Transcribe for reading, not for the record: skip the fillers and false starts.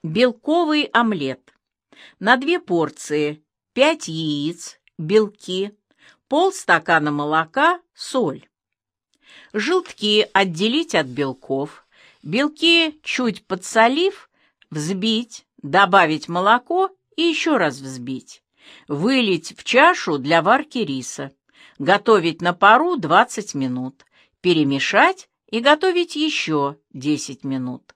Белковый омлет. На 2 порции 5 яиц, белки, полстакана молока, соль. Желтки отделить от белков, белки, чуть подсолив, взбить, добавить молоко и еще раз взбить. Вылить в чашу для варки риса. Готовить на пару 20 минут. Перемешать и готовить еще 10 минут.